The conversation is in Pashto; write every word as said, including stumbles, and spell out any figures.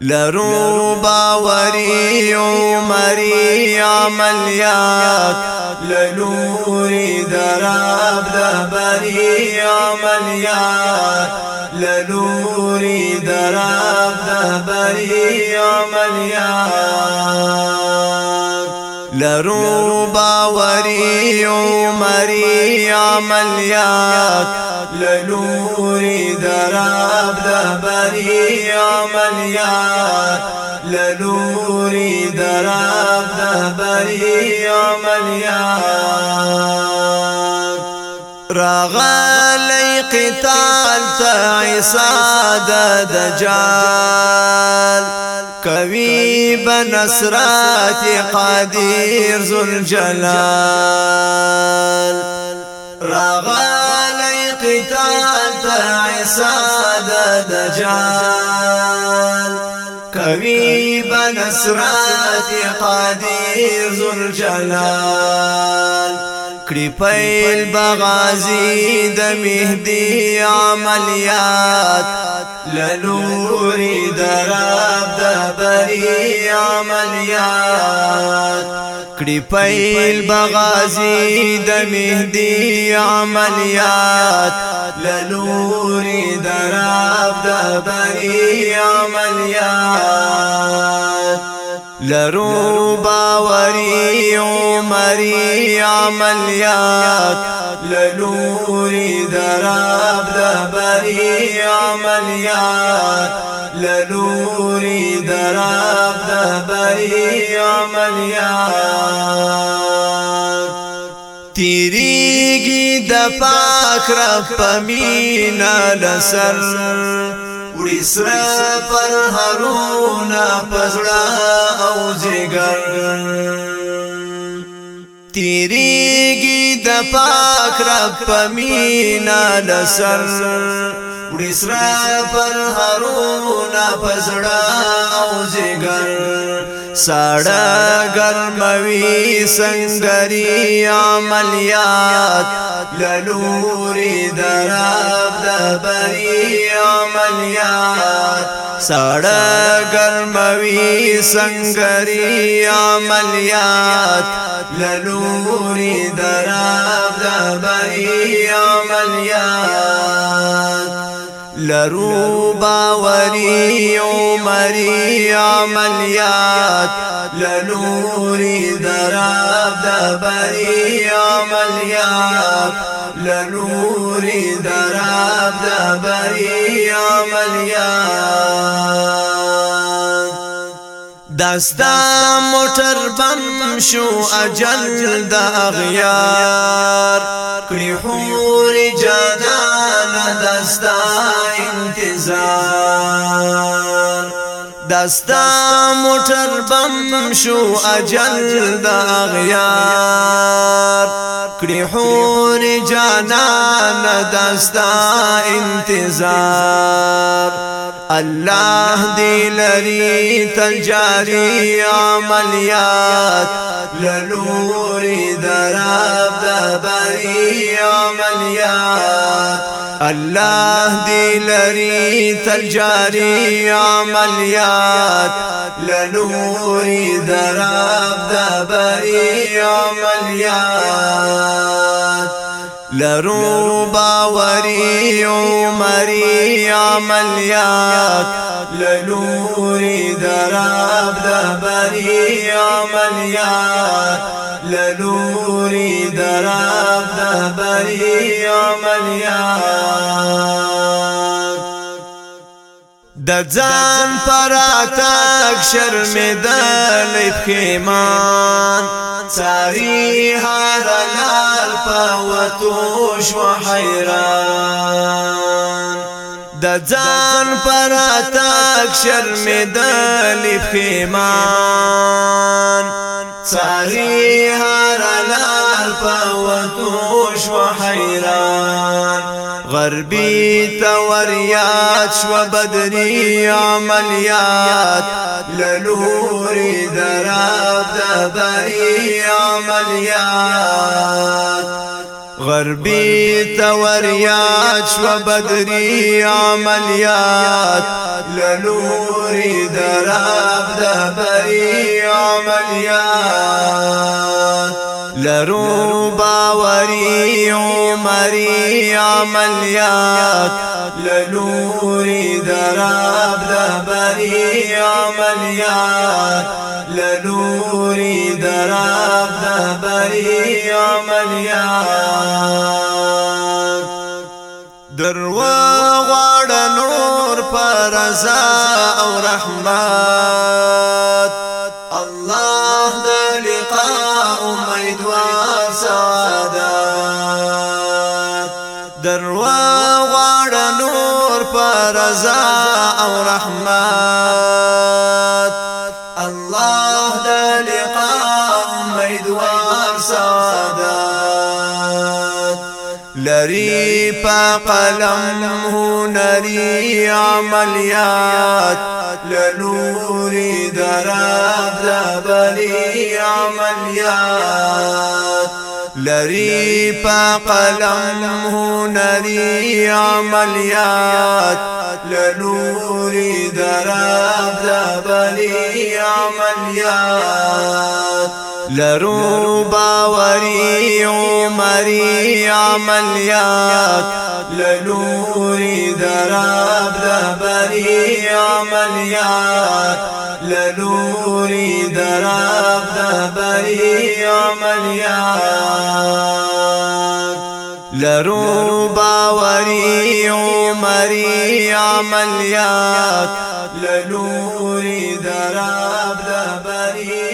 لرو باوری عمری عملیات لنوری دراب دهبری عملیات لنوری دراب دهبری عملیات لرو باوری عمری عملیات لنوری دراب دهبری عملیات لنوری دراب دهبری عملیات راغلی قتال تا عیسا دا دجال کوي بنصرات قادر ذوالجلال راغلی قتال تا عیسا دا دجال کوي بنصرات قادر ذوالجلال کړي پیل بغازی د مهدی عملیات لنوری دراب دهبری عملیات کړي پیل بغازی د مهدی عملیات لنوری دراب دهبری عملیات لرو باوری عمری عملیات لنوری دراب دهبری عملیات لنوری دراب دهبری عملیات تیریگی د پاک رب پمینا لسر وړي سره پر هرونا پزړه او زیګر تیریږي د پاک رب پمینا لسر وړي سره پر هرونا پزړه او زیګر ساړه ګرموي سنگري عملیات لنوری دراب دهبری عملیات ساړه ګرموي سنگري عملیات لنوری دراب دهبری عملیات لرو باوری عمری عملیات لنوری دراب دهبری عملیات لنوری دراب دهبری عملیات دستا موټر بم شو اجل د اغیار کړي حور جانان دستا انتظار دستا موټر بم شو اجل د اغیار کړي حور جانان دستا انتظار الله دی لری تلجاری عملیات لنوری دراب دهبری عملیات الله دی لری تلجاری عملیات لنوری دراب دهبری عملیات لرو باوری عمری عملیات لنوری دراب دهبری عملیات لنوری دراب دهبری عملیات د ځان پراتک شرمېدل پښیمان ساری هر لال پوتوش و حیران د ځان پراتک شرمېدل پښیمان ساری هر لال پوتوش و حیران غربی توریات شو بدری عملیات لنوری دراب دهبری عملیات غربی توریات شو بدری عملیات لنوری در باوري عمري عملیات لنوري دراب دبري عملیات لنوري دراب دبري عملیات دروا غواړ نور پرزا او رحمت الله د لقاء امیدوار سعادت دروا غواړ نور پرزا او رحمت الله د لقاء امیدوار سعادت لري پا قلم هنري عملیات لنوري دراب دبري عملیات لري پا قلم هنري عملیات لنوري دراب دبري عملیات لرو باوري عمري عملیات لنوري دراب دبري عملیات لنوري دراب دبري عملیات لرو باوري عمري عملیات لنوري دراب دبري